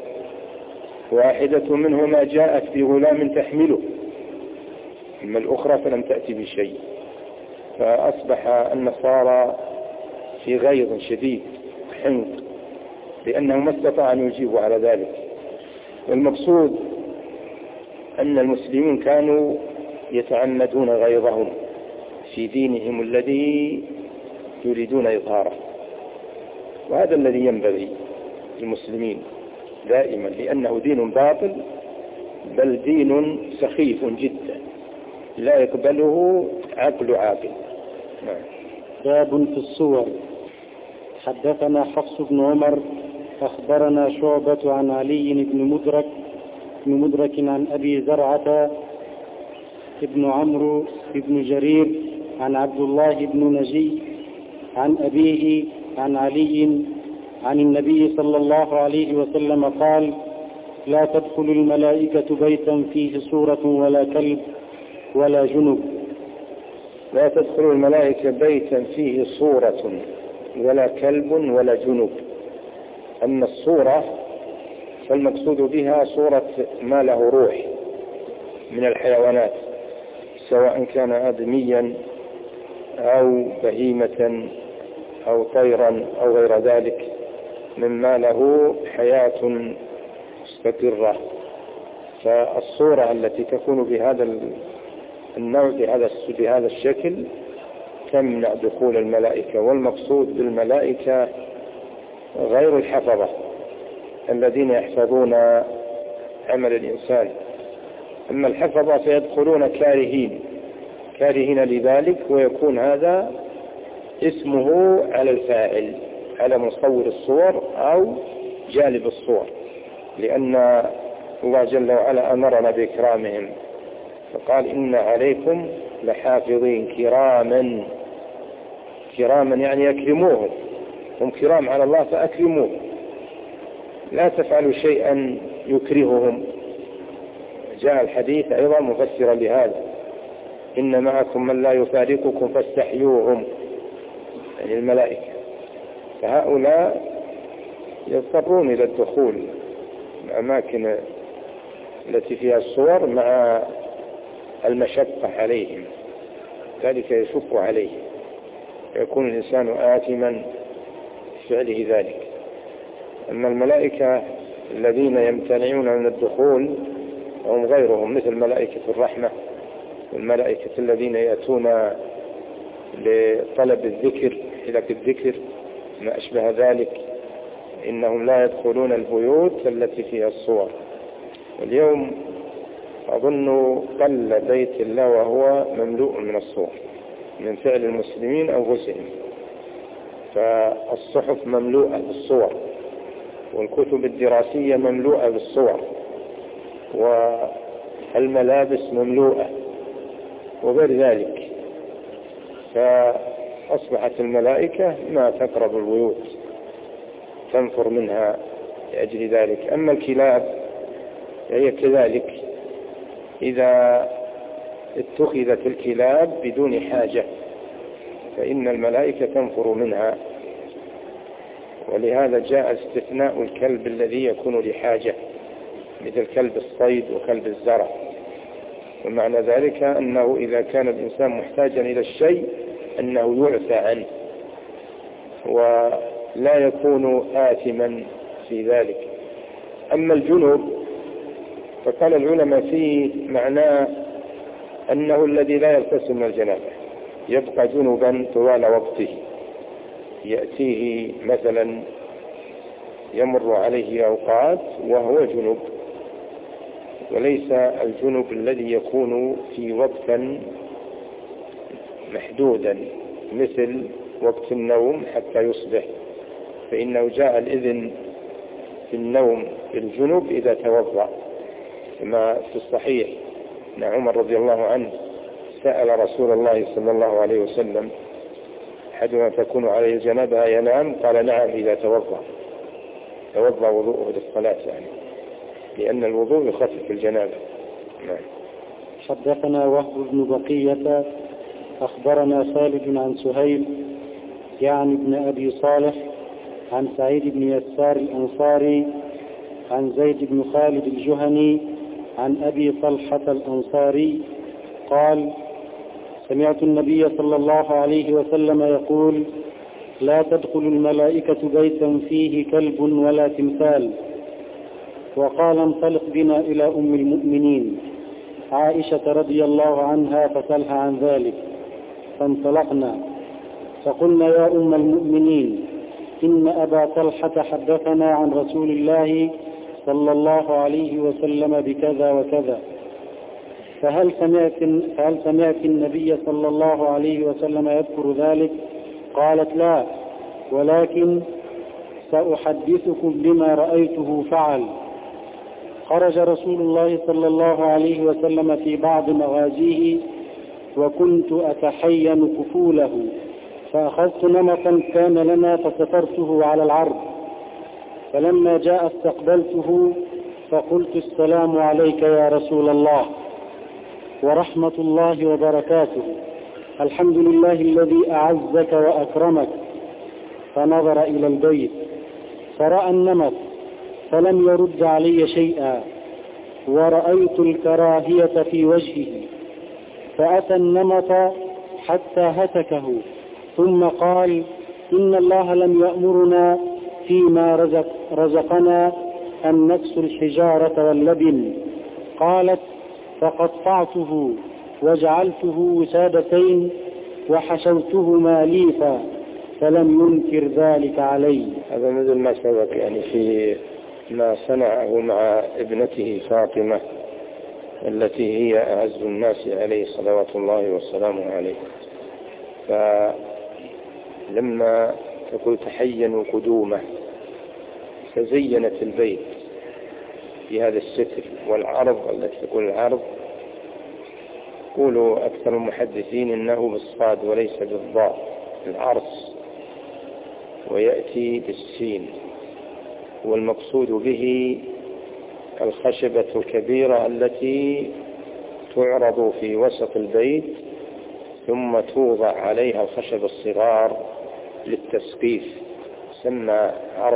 واحدة منهما جاءت بغلام تحمله، أما الأخرى فلم تأتي بشيء. فأصبح النصارى في غيظ شديد حنق لأنه ما استطاع أن يجيبوا على ذلك. والمقصود أن المسلمين كانوا يتعمدون غيظهم في دينهم الذي يريدون إظهاره، وهذا الذي ينبغي للمسلمين دائما، لأنه دين باطل بل دين سخيف جدا لا يقبله عقل عاقل. باب في الصور. حدثنا حفص بن عمر أخبرنا شعبة عن علي بن مدرك عن أبي زرعة ابن عمرو بن جرير عن عبد الله بن نجي عن أبيه عن علي عن النبي صلى الله عليه وسلم قال: لا تدخل الملائكة بيتا فيه صورة ولا كلب ولا جنب. لا تدخل الملائكة بيتا فيه صورة ولا كلب ولا جنب. أما الصورة فالمقصود بها صورة ما له روح من الحيوانات، سواء كان آدميا أو بهيمة أو طيرا أو غير ذلك مما له حياة مستقرة. فالصورة التي تكون بهذا النوع بهذا الشكل تمنع دخول الملائكة. والمقصود بالملائكة غير الحفظة الذين يحفظون عمل الإنسان، أما الحفظة فيدخلون كارهين لذلك، ويكون هذا اسمه على الفاعل، على مصور الصور أو جالب الصور، لأن الله جل وعلا أمرنا بإكرامهم فقال: إن عليكم لحافظين كراما يعني أكرموهم، هم كرام على الله فأكرموهم، لا تفعلوا شيئا يكرههم. جاء الحديث أيضا مفسرا لهذا: إن معكم من لا يفارقكم فاستحيوهم، يعني الملائكة. فهؤلاء يضطرون إلى الدخول الأماكن التي فيها الصور مع المشقة عليهم، ذلك يشق عليه، يكون الإنسان آثما فعله ذلك. أما الملائكة الذين يمتنعون من الدخول هم غيرهم، مثل ملائكة الرحمة والملائكة الذين يأتون لطلب الذكر، حلق الذكر، ما أشبه ذلك، إنهم لا يدخلون البيوت التي فيها الصور. واليوم أظن قل بيت الله وهو مملوء من الصور من فعل المسلمين أنفسهم، فالصحف مملوءة بالصور، والكتب الدراسية مملوءة بالصور، والملابس مملوءة وغير ذلك. فأصبحت الملائكة ما تقرب البيوت، تنفر منها لأجل ذلك. أما الكلاب هي كذلك، إذا اتخذت الكلاب بدون حاجة فإن الملائكة تنفر منها. ولهذا جاء استثناء الكلب الذي يكون لحاجة، مثل كلب الصيد وكلب الزرع. ومعنى ذلك أنه إذا كان الإنسان محتاجا إلى الشيء أنه يعفى عنه ولا يكون آثما في ذلك. أما الجنب فقال العلماء فيه معناه أنه الذي لا يغتسل من الجنابة، يبقى جنبا طوال وقته، يأتيه مثلا يمر عليه أوقات وهو جنب، وليس الجنب الذي يكون في وقتا محدودا مثل وقت النوم حتى يصبح، فإنه جاء الإذن في النوم بالجنب إذا توضأ، كما في الصحيح أن عمر رضي الله عنه سأل رسول الله صلى الله عليه وسلم: أحدنا تكون عليه الجنابة ينام؟ قال: نعم إذا توضأ وضوءه للصلاة، يعني لأن الوضوء يخفف الجنابة. نعم. حدثنا وهب بن بقية أخبرنا خالد عن سهيل يعني ابن أبي صالح عن سعيد بن يسار الأنصاري عن زيد بن خالد الجهني عن أبي طلحة الأنصاري قال: سمعت النبي صلى الله عليه وسلم يقول: لا تدخل الملائكة بيتا فيه كلب ولا تمثال. وقال: انطلق بنا إلى أم المؤمنين عائشة رضي الله عنها فسألها عن ذلك. فانطلقنا فقلنا: يا أم المؤمنين، إن أبا طلحة حدثنا عن رسول الله صلى الله عليه وسلم بكذا وكذا، فهل سمعت النبي صلى الله عليه وسلم يذكر ذلك؟ قالت: لا، ولكن سأحدثكم بما رأيته فعل. خرج رسول الله صلى الله عليه وسلم في بعض مغازيه وكنت أتحين كفوله، فأخذت نمطا كان لنا فسترته على العرض، فلما جاء استقبلته فقلت: السلام عليك يا رسول الله ورحمة الله وبركاته، الحمد لله الذي أعزك وأكرمك. فنظر إلى البيت فرأى النمط فلم يرد علي شيئا، ورأيت الكراهية في وجهه، فأتى النمط حتى هتكه، ثم قال: إن الله لم يأمرنا فيما رزقنا أن نكسو الحجارة واللبن. قالت: فقطعته وجعلته وسادتين وحشوتهما ليفا، فلم ينكر ذلك علي. هذا مثل ما سبق يعني في ما صنعه مع ابنته فاطمة التي هي أعز الناس عليه صلوات الله والسلام عليه. فلما تقول تحينوا قدومه تزينت البيت بهذا الستر والعرض، التي تقول العرض يقولوا أكثر المحدثين إنه بالصاد وليس بالضاء، العرص، ويأتي بالسين، والمقصود به الخشبة الكبيرة التي تعرض في وسط البيت ثم توضع عليها الخشب الصغار للتسقيف، يسمى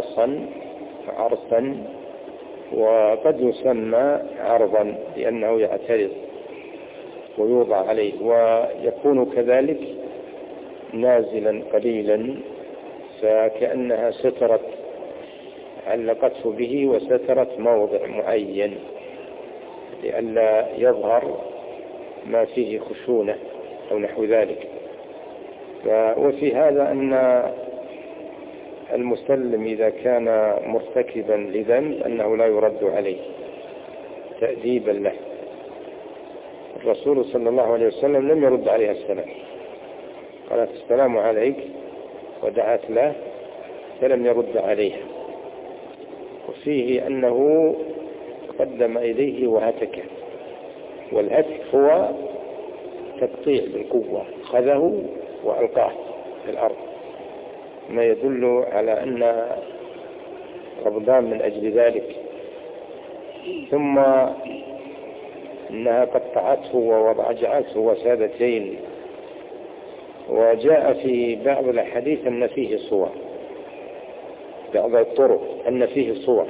عرصا وقد يسمى عرضا لأنه يعترض ويوضع عليه، ويكون كذلك نازلا قليلا، فكأنها سترت علقته به وسترت موضع معين لئلا يظهر ما فيه خشونة أو نحو ذلك. وفي هذا أن المسلم إذا كان مرتكبا لذنب أنه لا يرد عليه تأديبا له. الرسول صلى الله عليه وسلم لم يرد عليها السلام، قالت: السلام عليك، ودعت له فلم يرد عليها. وفيه أنه قدم إليه وهتكه، والهتك هو تقطيع بالقوة، خذه وألقاه في الأرض، ما يدل على أن غضبان من أجل ذلك. ثم إنها قطعته وجعلته وسادتين، وجاء في بعض الأحاديث أن فيه صور، بعض الطرق أن فيه صور،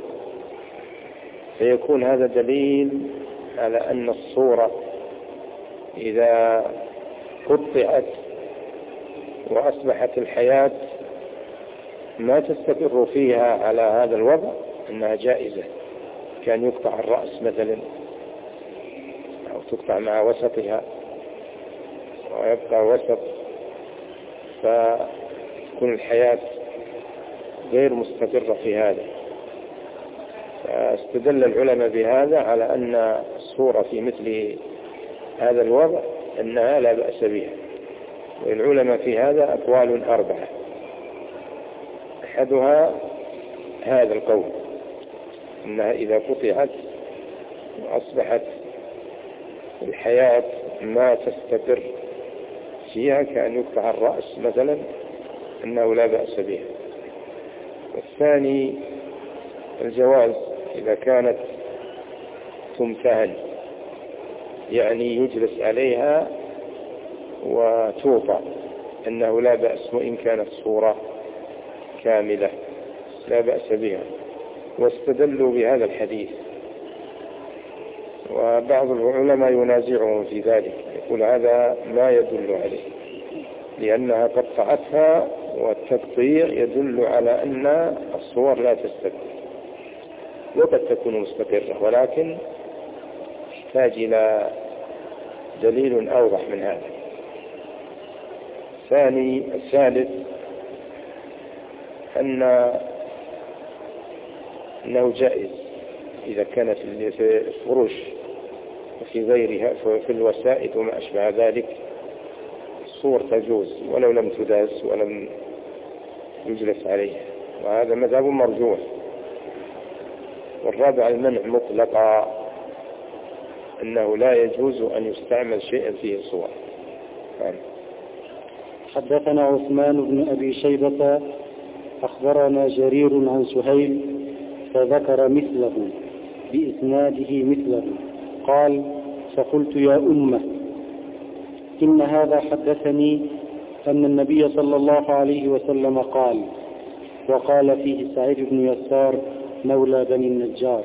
فيكون هذا دليل على أن الصورة إذا قطعت وأصبحت الحياة ما تستقر فيها على هذا الوضع أنها جائزة، كان يقطع الرأس مثلا أو تقطع مع وسطها ويبقى وسط، فتكون الحياة غير مستقرة في هذا. فاستدل العلماء بهذا على أن الصورة في مثل هذا الوضع أنها لا بأس بها. والعلماء في هذا أقوال 4، أحدها هذا القول أنها إذا قطعت وأصبحت الحياة ما تستقر فيها كأن يقطع الرأس مثلا أنه لا بأس بها. والثاني الجواز إذا كانت تمتهن، يعني يجلس عليها وتوضع، أنه لا بأس وإن كانت صورة كاملة لا بأس بها. واستدلوا بهذا الحديث، وبعض العلماء ينازعهم في ذلك، يقول هذا ما يدل عليه لأنها قطعتها، والتقطيع يدل على أن الصور لا تستقر، وقد تكون مستقرة ولكن تحتاج إلى دليل أوضح من هذا. الثالث أنه جائز إذا كانت في الفروش وفي غيرها في الوسائد وما أشبه ذلك الصور تجوز ولو لم تداس ولم يجلس عليها، وهذا مذهب مرجوح. والرابع المنع مطلقا، أنه لا يجوز أن يستعمل شيئا فيه صور. حدثنا عثمان بن أبي شيبة أخبرنا جرير عن سهيل فذكر مثله بإسناده مثله، قال فقلت يا أمة إن هذا حدثني أن النبي صلى الله عليه وسلم قال، وقال فيه سعيد بن يسار مولى بني النجار.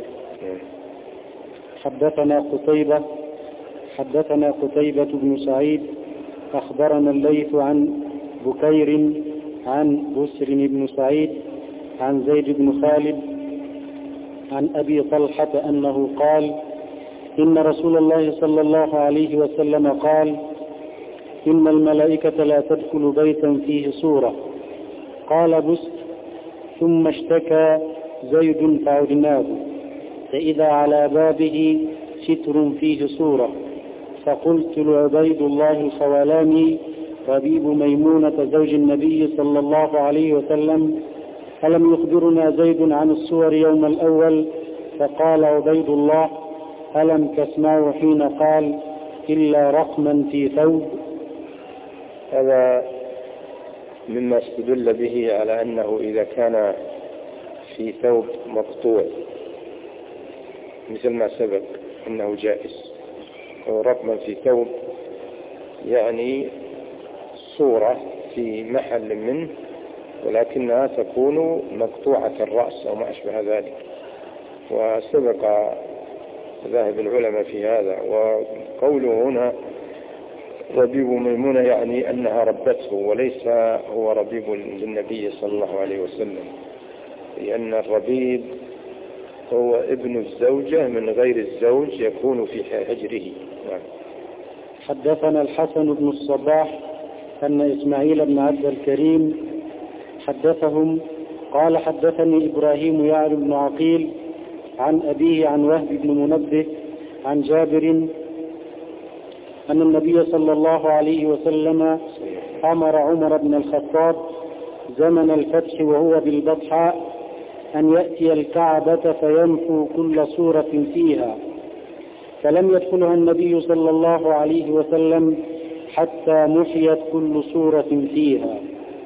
حدثنا قتيبة بن سعيد أخبرنا الليث عن بكير عن بسر بن سعيد عن زيد بن خالد عن أبي طلحة أنه قال إن رسول الله صلى الله عليه وسلم قال إن الملائكة لا تدخل بيتا فيه صورة. قال بسر ثم اشتكى زيد فعدناه، فإذا على بابه ستر فيه صورة، فقلت لعبيد الله الخولاني ربيب ميمونة زوج النبي صلى الله عليه وسلم ألم يخبرنا زيد عن الصور يوم الأول؟ فقال عبيد الله ألم تسمعوا حين قال إلا رقما في ثوب؟ هذا مما استدل به على أنه إذا كان في ثوب مقطوع مثل ما سبق أنه جائز، ورقما في ثوب يعني صورة في محل منه ولكنها تكون مقطوعة الرأس أو ما أشبه ذلك، وسبق ذاهب العلماء في هذا. وقوله هنا ربيب ميمونة يعني أنها ربته وليس هو ربيب للنبي صلى الله عليه وسلم، لأن الربيب هو ابن الزوجة من غير الزوج يكون في حجره. حدثنا الحسن بن الصباح أن إسماعيل بن عبد الكريم حدثهم قال حدثني إبراهيم يعلى بن عقيل عن أبيه عن وهب بن منبه عن جابر أن النبي صلى الله عليه وسلم أمر عمر بن الخطاب زمن الفتح وهو بالبطحاء أن يأتي الكعبة فيمحو كل صورة فيها، فلم يدخلها النبي صلى الله عليه وسلم حتى محيت كل صورة فيها.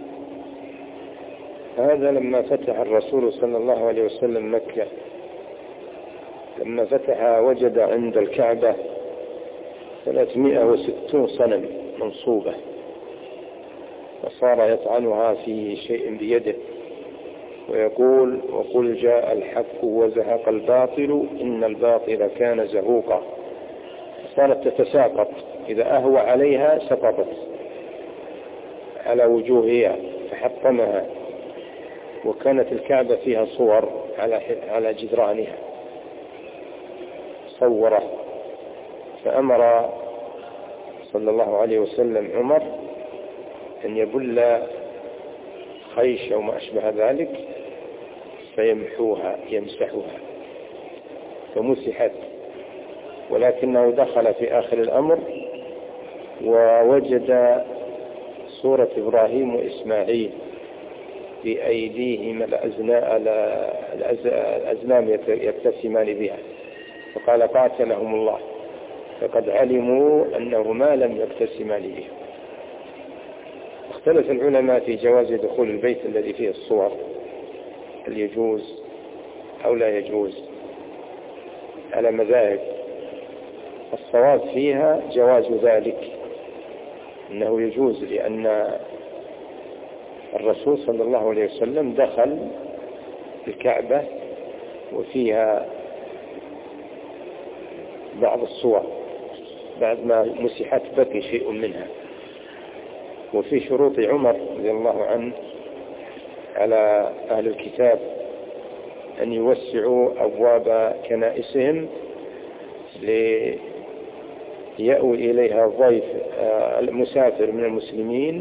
هذا لما فتح الرسول صلى الله عليه وسلم مكة، لما فتح وجد عند الكعبة 360 صنم منصوبة، وصار يطعنها في شيء بيده ويقول: وقل جاء الحق وزهق الباطل إن الباطل كان زهوقا. صارت تتساقط، إذا أهوى عليها سقطت على وجوهها فحطمها. وكانت الكعبة فيها صور على جدرانها صوره، فأمر صلى الله عليه وسلم عمر أن يبل خيش أو ما أشبه ذلك فيمحوها يمسحوها، فمسحت. ولكنه دخل في آخر الأمر ووجد صورة إبراهيم وإسماعيل بأيديهم الأزلام يبتسمان بها، فقال: قاتلهم الله، فقد علموا أنهما لم يبتسمان بها. اختلف العلماء في جواز دخول البيت الذي فيه الصور، هل يجوز أو لا يجوز، على مذاهب. الصواب فيها جواز ذلك، إنه يجوز، لأن الرسول صلى الله عليه وسلم دخل الكعبة وفيها بعض الصور بعد ما مسحت بقي شيء منها. وفي شروط عمر رضي الله عنه على أهل الكتاب أن يوسعوا أبواب كنائسهم ليأوي إليها الضيف المسافر من المسلمين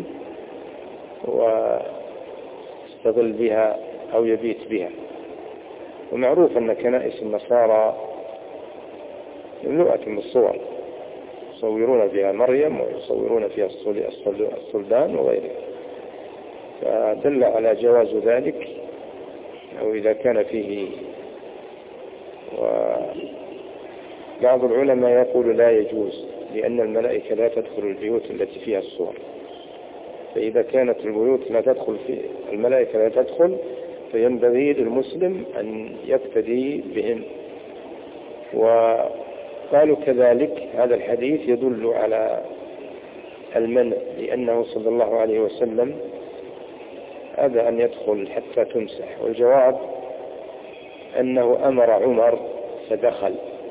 ويستظل بها أو يبيت بها. ومعروف أن كنائس النصارى مملوءة بالصور، يصورون فيها مريم ويصورون فيها الصلبان وغيره، فدل على جواز ذلك. أو إذا كان فيه، وبعض العلماء يقول لا يجوز، لأن الملائكة لا تدخل البيوت التي فيها الصور، فإذا كانت البيوت لا تدخل الملائكة لا تدخل، فينبغي للمسلم أن يقتدي بهم. وقالوا كذلك هذا الحديث يدل على المنع، لأنه صلى الله عليه وسلم أبى أن يدخل حتى تمسح. والجواب أنه أمر عمر فدخل،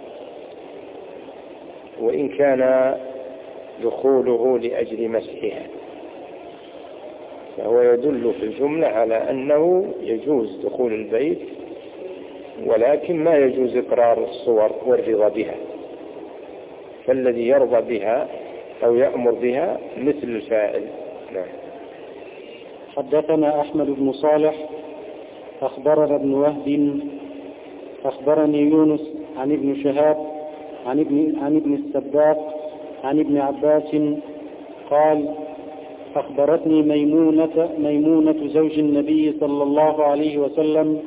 وإن كان دخوله لأجل مسحها، فهو يدل في الجملة على أنه يجوز دخول البيت، ولكن ما يجوز إقرار الصور والرضا بها. فالذي يرضى بها أو يأمر بها مثل الفاعل. نعم. حدثنا أحمد بن صالح أخبرنا ابن وهب أخبرني يونس عن ابن شهاب عن ابن السباق عن ابن عباس قال: أخبرتني ميمونة زوج النبي صلى الله عليه وسلم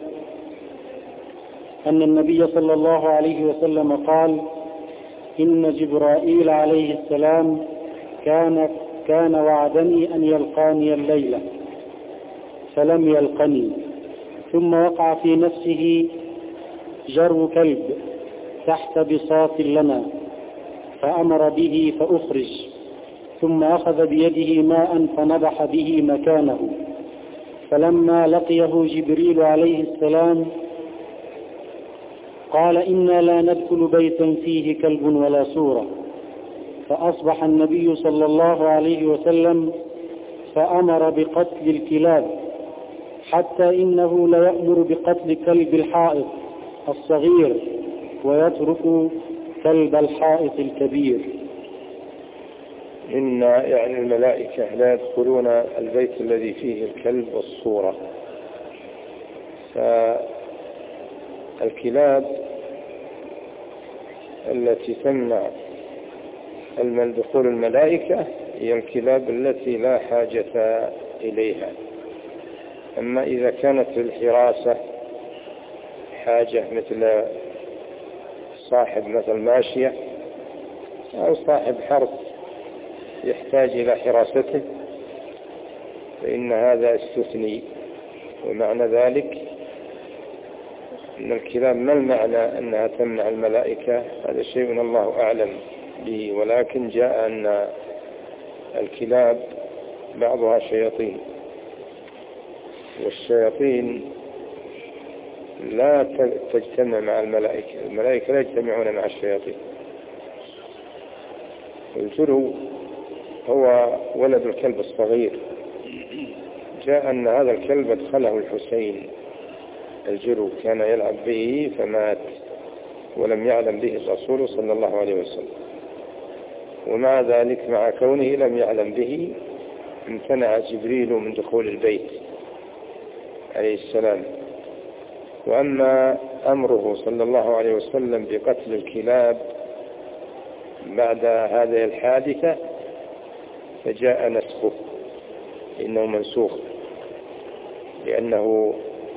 أن النبي صلى الله عليه وسلم قال: إن جبرائيل عليه السلام كان وعدني أن يلقاني الليلة فلم يلقني، ثم وقع في نفسه جرو كلب تحت بساط لنا فأمر به فأخرج، ثم أخذ بيده ماء فنضح به مكانه، فلما لقيه جبريل عليه السلام قال: إنا لا ندخل بيتا فيه كلب ولا صورة. فأصبح النبي صلى الله عليه وسلم فأمر بقتل الكلاب، حتى إنه ليأمر بقتل كلب الحائط الصغير ويترك كلب الحائط الكبير. إن يعني الملائكة لا يدخلون البيت الذي فيه الكلب والصورة. فالكلاب التي تمنع دخول الملائكة هي الكلاب التي لا حاجة إليها. أما إذا كانت الحراسة حاجة، مثل صاحب مثل ماشية أو صاحب حرث يحتاج إلى حراسته، فإن هذا استثني. ومعنى ذلك أن الكلاب ما المعنى أنها تمنع الملائكة، هذا شيء الله أعلم به، ولكن جاء أن الكلاب بعضها شياطين، والشياطين لا تجتمع مع الملائكة، الملائكة لا يجتمعون مع الشياطين. الجرو هو ولد الكلب الصغير، جاء أن هذا الكلب ادخله الحسين، الجرو كان يلعب به فمات ولم يعلم به الرسول صلى الله عليه وسلم، ومع ذلك مع كونه لم يعلم به امتنع جبريل من دخول البيت عليه السلام. وأما أمره صلى الله عليه وسلم بقتل الكلاب بعد هذه الحادثة فجاء نسخه، إنه منسوخ، لأنه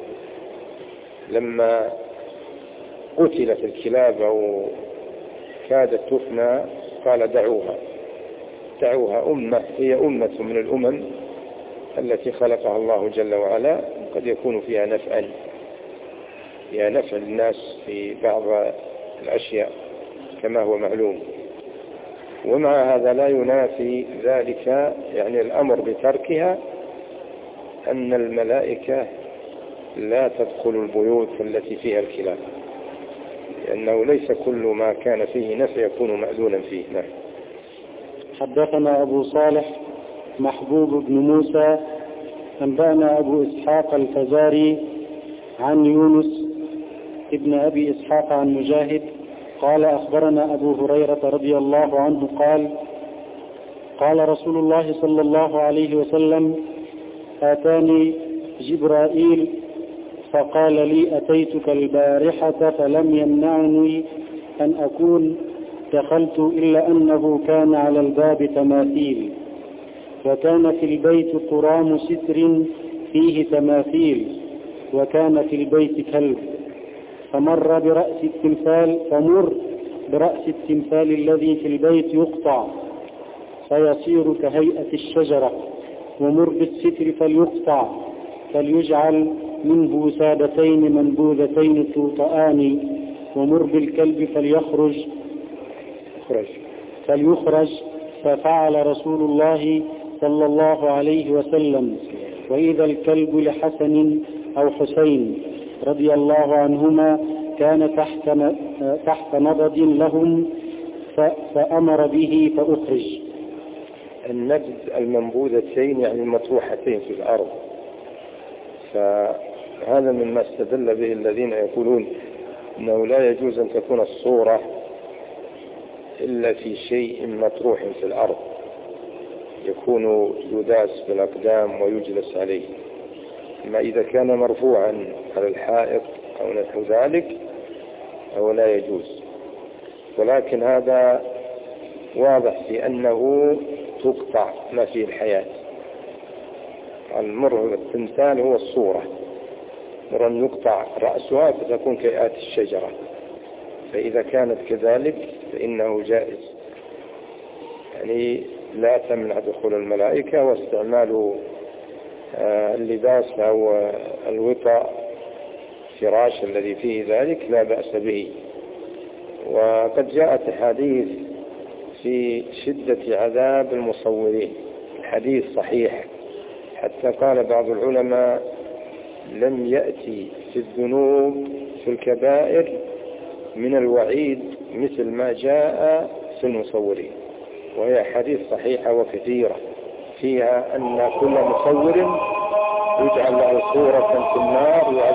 لما قتلت الكلاب أو كادت تفنى قال دعوها أمة، هي أمة من الأمم التي خلقها الله جل وعلا، قد يكون فيها نفع للناس في بعض الأشياء كما هو معلوم. ومع هذا لا ينافي ذلك، يعني الأمر بتركها، أن الملائكة لا تدخل البيوت التي فيها الكلاب، لأنه ليس كل ما كان فيه نفع يكون مأذونا فيه. نعم. حدثنا أبو صالح محبوب بن موسى أنبأنا أبو إسحاق الفزاري عن يونس ابن أبي إسحاق عن مجاهد قال أخبرنا أبو هريرة رضي الله عنه قال رسول الله صلى الله عليه وسلم: آتاني جبرائيل فقال لي: أتيتك البارحة فلم يمنعني أن أكون دخلت إلا أنه كان على الباب تماثيل، وكان في البيت قرام ستر فيه تماثيل، وكان في البيت كلب، فمر برأس التمثال الذي في البيت يقطع فيصير كهيئة الشجرة، ومر بالستر فليقطع فليجعل منه وسادتين منبوذتين توطآن، ومر بالكلب فليخرج، ففعل رسول الله صلى الله عليه وسلم. وإذا الكلب لحسن أو حسين رضي الله عنهما كان تحت نبض لهم فأمر به فأخرج. النبذ المنبوذتين يعني المطروحتين في الأرض، فهذا مما استدل به الذين يقولون أنه لا يجوز أن تكون الصورة إلا في شيء مطروح في الأرض يكون يداس بالأقدام ويجلس عليه، أما إذا كان مرفوعا على الحائط أو نحو ذلك أو لا يجوز. ولكن هذا واضح في أنه تقطع ما فيه الحياة. المر التمثال هو الصورة، مر أن يقطع رأسها فتكون كهيئة الشجرة، فإذا كانت كذلك فإنه جائز، يعني لا تمنع دخول الملائكة، واستعمال اللباس أو الوطاء الفراش الذي فيه ذلك لا بأس به. وقد جاءت حديث في شدة عذاب المصورين، الحديث صحيح، حتى قال بعض العلماء: لم يأتي في الذنوب في الكبائر من الوعيد مثل ما جاء في المصورين. وهي حديث صحيحة وكثيرة فيها أن كل مصور يجعل له صورة في النار